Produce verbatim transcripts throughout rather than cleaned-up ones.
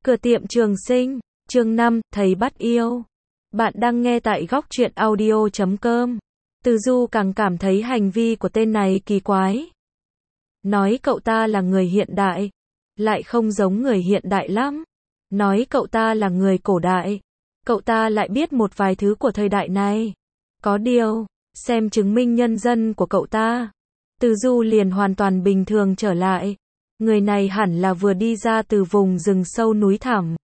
Cửa tiệm Trường Sinh, chương năm, thầy bắt yêu. Bạn đang nghe tại góc truyện audio chấm com. Từ Du càng cảm thấy hành vi của tên này kỳ quái. Nói cậu ta là người hiện đại, lại không giống người hiện đại lắm. Nói cậu ta là người cổ đại, cậu ta lại biết một vài thứ của thời đại này. Có điều, xem chứng minh nhân dân của cậu ta, Từ Du liền hoàn toàn bình thường trở lại. Người này hẳn là vừa đi ra từ vùng rừng sâu núi thẳm.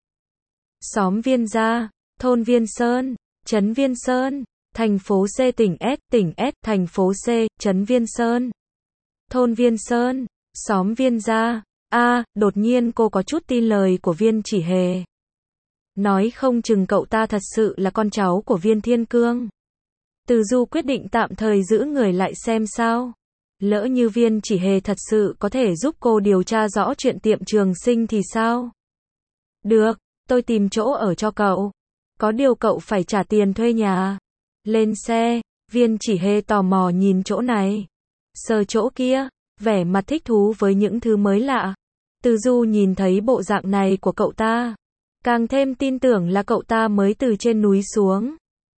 Xóm Viên Gia, thôn Viên Sơn, trấn Viên Sơn, thành phố C, tỉnh S, tỉnh S, thành phố C, trấn Viên Sơn. Thôn Viên Sơn, xóm Viên Gia. A, đột nhiên cô có chút tin lời của Viên Chỉ Hề. Nói không chừng cậu ta thật sự là con cháu của Viên Thiên Cương. Từ Du quyết định tạm thời giữ người lại xem sao. Lỡ như Viên Chỉ Hề thật sự có thể giúp cô điều tra rõ chuyện tiệm Trường Sinh thì sao? Được, tôi tìm chỗ ở cho cậu. Có điều cậu phải trả tiền thuê nhà. Lên xe, Viên Chỉ Hề tò mò nhìn chỗ này, sờ chỗ kia, vẻ mặt thích thú với những thứ mới lạ. Từ Du nhìn thấy bộ dạng này của cậu ta, càng thêm tin tưởng là cậu ta mới từ trên núi xuống.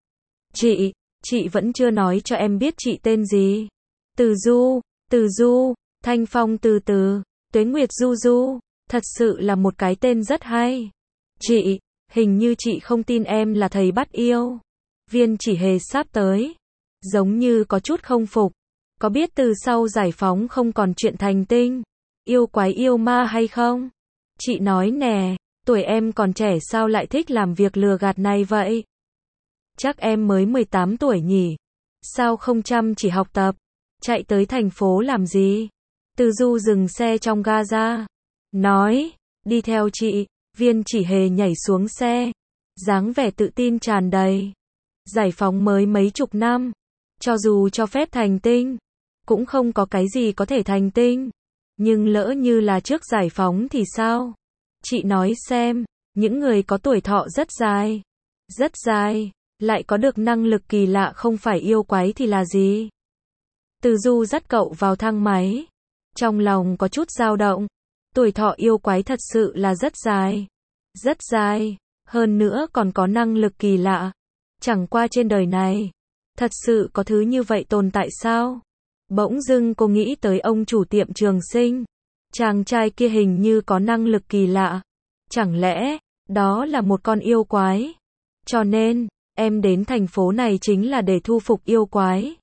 Chị, chị vẫn chưa nói cho em biết chị tên gì. Từ Du, Từ Du, Thanh Phong từ từ, Tuế Nguyệt Du Du, thật sự là một cái tên rất hay. Chị, hình như chị không tin em là thầy bắt yêu. Viên Chỉ Hề sắp tới, giống như có chút không phục. Có biết từ sau giải phóng không còn chuyện thành tinh, yêu quái yêu ma hay không? Chị nói nè, tuổi em còn trẻ sao lại thích làm việc lừa gạt này vậy? Chắc em mới mười tám tuổi nhỉ? Sao không chăm chỉ học tập? Chạy tới thành phố làm gì? Từ Du dừng xe trong ga ra, nói, đi theo chị. Viên Chỉ Hề nhảy xuống xe, dáng vẻ tự tin tràn đầy. Giải phóng mới mấy chục năm, cho dù cho phép thành tinh, cũng không có cái gì có thể thành tinh. Nhưng lỡ như là trước giải phóng thì sao? Chị nói xem, những người có tuổi thọ rất dài, rất dài, lại có được năng lực kỳ lạ không phải yêu quái thì là gì? Từ Du dắt cậu vào thang máy, trong lòng có chút dao động. Tuổi thọ yêu quái thật sự là rất dài, rất dài, hơn nữa còn có năng lực kỳ lạ. Chẳng qua trên đời này, thật sự có thứ như vậy tồn tại sao? Bỗng dưng cô nghĩ tới ông chủ tiệm Trường Sinh. Chàng trai kia hình như có năng lực kỳ lạ. Chẳng lẽ, đó là một con yêu quái? Cho nên, em đến thành phố này chính là để thu phục yêu quái.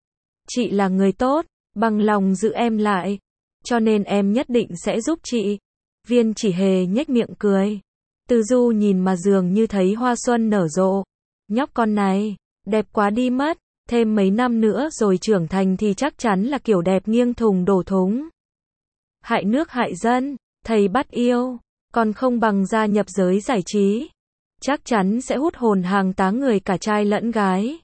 Chị là người tốt, bằng lòng giữ em lại. Cho nên em nhất định sẽ giúp chị. Viên Chỉ Hề nhếch miệng cười. Từ Du nhìn mà dường như thấy hoa xuân nở rộ. Nhóc con này, đẹp quá đi mất. Thêm mấy năm nữa rồi trưởng thành thì chắc chắn là kiểu đẹp nghiêng thùng đổ thúng. Hại nước hại dân, thầy bắt yêu, còn không bằng gia nhập giới giải trí. Chắc chắn sẽ hút hồn hàng tá người cả trai lẫn gái.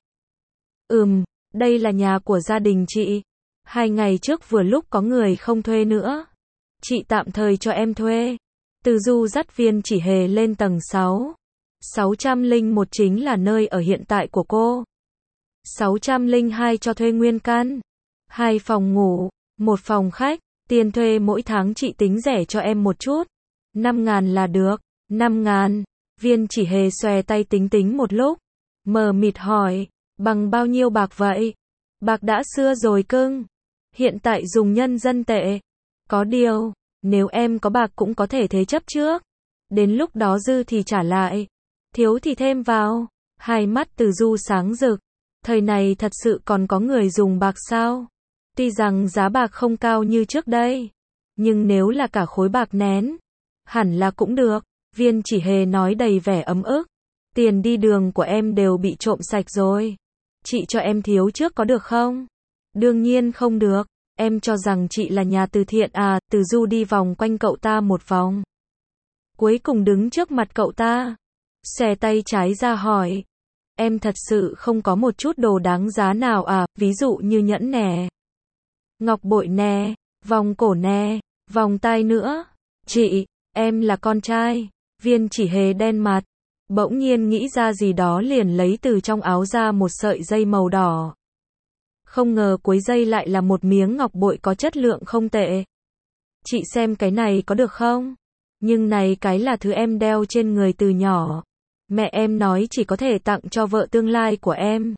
Ừm, đây là nhà của gia đình chị. Hai ngày trước vừa lúc có người không thuê nữa. Chị tạm thời cho em thuê. Từ Du dắt Viên Chỉ Hề lên tầng sáu. sáu trăm lẻ một chính là nơi ở hiện tại của cô. sáu trăm lẻ hai cho thuê nguyên căn. Hai phòng ngủ, một phòng khách. Tiền thuê mỗi tháng chị tính rẻ cho em một chút. năm ngàn là được. năm ngàn. Viên Chỉ Hề xòe tay tính tính một lúc. Mờ mịt hỏi, bằng bao nhiêu bạc vậy? Bạc đã xưa rồi cưng. Hiện tại dùng nhân dân tệ. Có điều, nếu em có bạc cũng có thể thế chấp trước. Đến lúc đó dư thì trả lại. Thiếu thì thêm vào. Hai mắt Từ Du sáng rực. Thời này thật sự còn có người dùng bạc sao? Tuy rằng giá bạc không cao như trước đây, nhưng nếu là cả khối bạc nén, hẳn là cũng được. Viên Chỉ Hề nói đầy vẻ ấm ức. Tiền đi đường của em đều bị trộm sạch rồi. Chị cho em thiếu trước có được không? Đương nhiên không được. Em cho rằng chị là nhà từ thiện à? Từ Du đi vòng quanh cậu ta một vòng, cuối cùng đứng trước mặt cậu ta, xòe tay trái ra hỏi, em thật sự không có một chút đồ đáng giá nào à? Ví dụ như nhẫn nè, ngọc bội nè, vòng cổ nè, vòng tai nữa. Chị, em là con trai. Viên Chỉ Hề đen mặt, bỗng nhiên nghĩ ra gì đó liền lấy từ trong áo ra một sợi dây màu đỏ. Không ngờ cuối dây lại là một miếng ngọc bội có chất lượng không tệ. Chị xem cái này có được không? Nhưng này cái là thứ em đeo trên người từ nhỏ. Mẹ em nói chỉ có thể tặng cho vợ tương lai của em.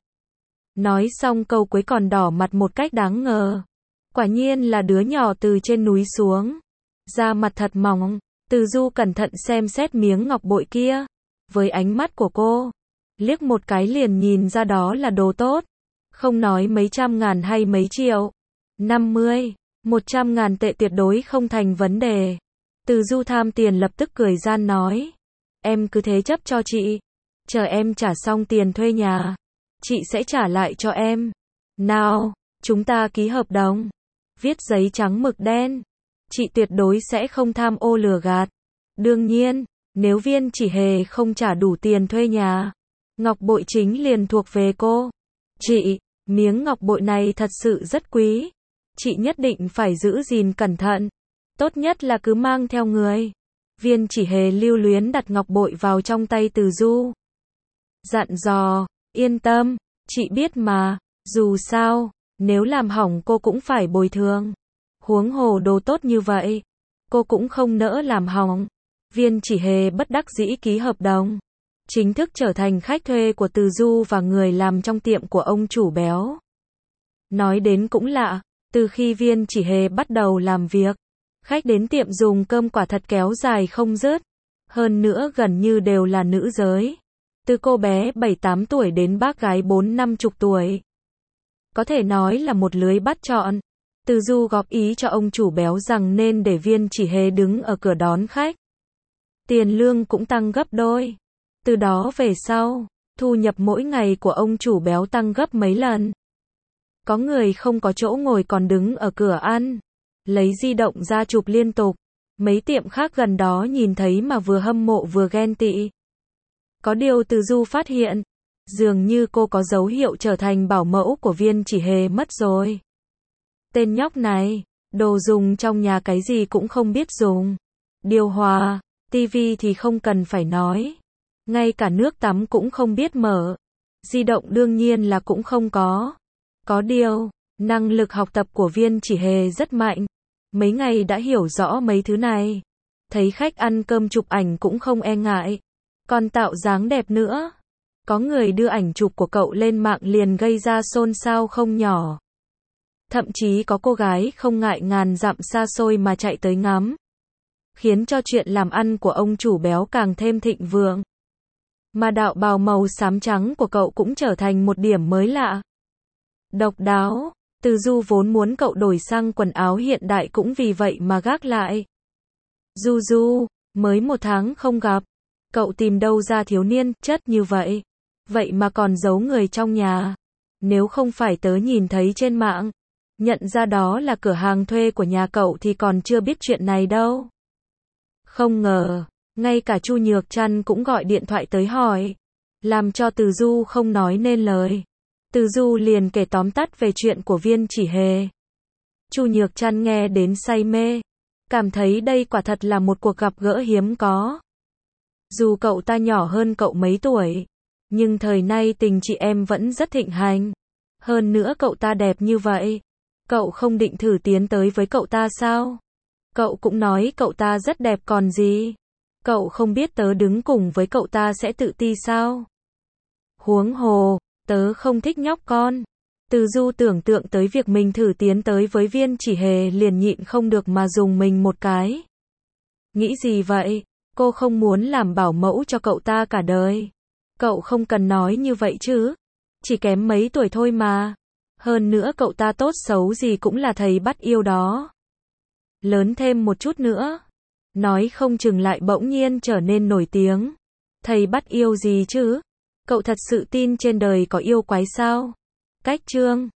Nói xong câu cuối còn đỏ mặt một cách đáng ngờ. Quả nhiên là đứa nhỏ từ trên núi xuống. Da mặt thật mỏng. Từ Du cẩn thận xem xét miếng ngọc bội kia. Với ánh mắt của cô, liếc một cái liền nhìn ra đó là đồ tốt. Không nói mấy trăm ngàn hay mấy triệu. năm mươi, một trăm ngàn tệ tuyệt đối không thành vấn đề. Từ Du tham tiền lập tức cười gian nói. Em cứ thế chấp cho chị. Chờ em trả xong tiền thuê nhà, chị sẽ trả lại cho em. Nào, chúng ta ký hợp đồng. Viết giấy trắng mực đen. Chị tuyệt đối sẽ không tham ô lừa gạt. Đương nhiên, nếu Viên Chỉ Hề không trả đủ tiền thuê nhà, ngọc bội chính liền thuộc về cô. Chị, miếng ngọc bội này thật sự rất quý. Chị nhất định phải giữ gìn cẩn thận. Tốt nhất là cứ mang theo người. Viên Chỉ Hề lưu luyến đặt ngọc bội vào trong tay Từ Du. Dặn dò, yên tâm, chị biết mà, dù sao, nếu làm hỏng cô cũng phải bồi thường. Huống hồ đồ tốt như vậy, cô cũng không nỡ làm hỏng. Viên Chỉ Hề bất đắc dĩ ký hợp đồng. Chính thức trở thành khách thuê của Từ Du và người làm trong tiệm của ông chủ béo. Nói đến cũng lạ, từ khi Viên Chỉ Hề bắt đầu làm việc, khách đến tiệm dùng cơm quả thật kéo dài không dứt. Hơn nữa gần như đều là nữ giới. Từ cô bé bảy tám tuổi đến bác gái bốn năm chục tuổi. Có thể nói là một lưới bắt trọn. Từ Du góp ý cho ông chủ béo rằng nên để Viên Chỉ Hề đứng ở cửa đón khách. Tiền lương cũng tăng gấp đôi. Từ đó về sau, thu nhập mỗi ngày của ông chủ béo tăng gấp mấy lần. Có người không có chỗ ngồi còn đứng ở cửa ăn, lấy di động ra chụp liên tục. Mấy tiệm khác gần đó nhìn thấy mà vừa hâm mộ vừa ghen tị. Có điều Từ Du phát hiện, dường như cô có dấu hiệu trở thành bảo mẫu của Viên Chỉ Hề mất rồi. Tên nhóc này, đồ dùng trong nhà cái gì cũng không biết dùng. Điều hòa, tivi thì không cần phải nói. Ngay cả nước tắm cũng không biết mở. Di động đương nhiên là cũng không có. Có điều, năng lực học tập của Viên Chỉ Hề rất mạnh. Mấy ngày đã hiểu rõ mấy thứ này. Thấy khách ăn cơm chụp ảnh cũng không e ngại. Còn tạo dáng đẹp nữa. Có người đưa ảnh chụp của cậu lên mạng liền gây ra xôn xao không nhỏ. Thậm chí có cô gái không ngại ngàn dặm xa xôi mà chạy tới ngắm. Khiến cho chuyện làm ăn của ông chủ béo càng thêm thịnh vượng. Mà đạo bào màu xám trắng của cậu cũng trở thành một điểm mới lạ. Độc đáo, Từ Du vốn muốn cậu đổi sang quần áo hiện đại cũng vì vậy mà gác lại. Du Du, mới một tháng không gặp, cậu tìm đâu ra thiếu niên chất như vậy? Vậy mà còn giấu người trong nhà. Nếu không phải tớ nhìn thấy trên mạng, nhận ra đó là cửa hàng thuê của nhà cậu thì còn chưa biết chuyện này đâu. Không ngờ, ngay cả Chu Nhược Trăn cũng gọi điện thoại tới hỏi, làm cho Từ Du không nói nên lời. Từ Du liền kể tóm tắt về chuyện của Viên Chỉ Hề. Chu Nhược Trăn nghe đến say mê, cảm thấy đây quả thật là một cuộc gặp gỡ hiếm có. Dù cậu ta nhỏ hơn cậu mấy tuổi, nhưng thời nay tình chị em vẫn rất thịnh hành. Hơn nữa cậu ta đẹp như vậy, cậu không định thử tiến tới với cậu ta sao? Cậu cũng nói cậu ta rất đẹp còn gì. Cậu không biết tớ đứng cùng với cậu ta sẽ tự ti sao? Huống hồ, tớ không thích nhóc con. Từ Du tưởng tượng tới việc mình thử tiến tới với Viên Chỉ Hề liền nhịn không được mà dùng mình một cái. Nghĩ gì vậy? Cô không muốn làm bảo mẫu cho cậu ta cả đời. Cậu không cần nói như vậy chứ. Chỉ kém mấy tuổi thôi mà. Hơn nữa cậu ta tốt xấu gì cũng là thầy bắt yêu đó. Lớn thêm một chút nữa, nói không chừng lại bỗng nhiên trở nên nổi tiếng. Thầy bắt yêu gì chứ? Cậu thật sự tin trên đời có yêu quái sao? Cách chương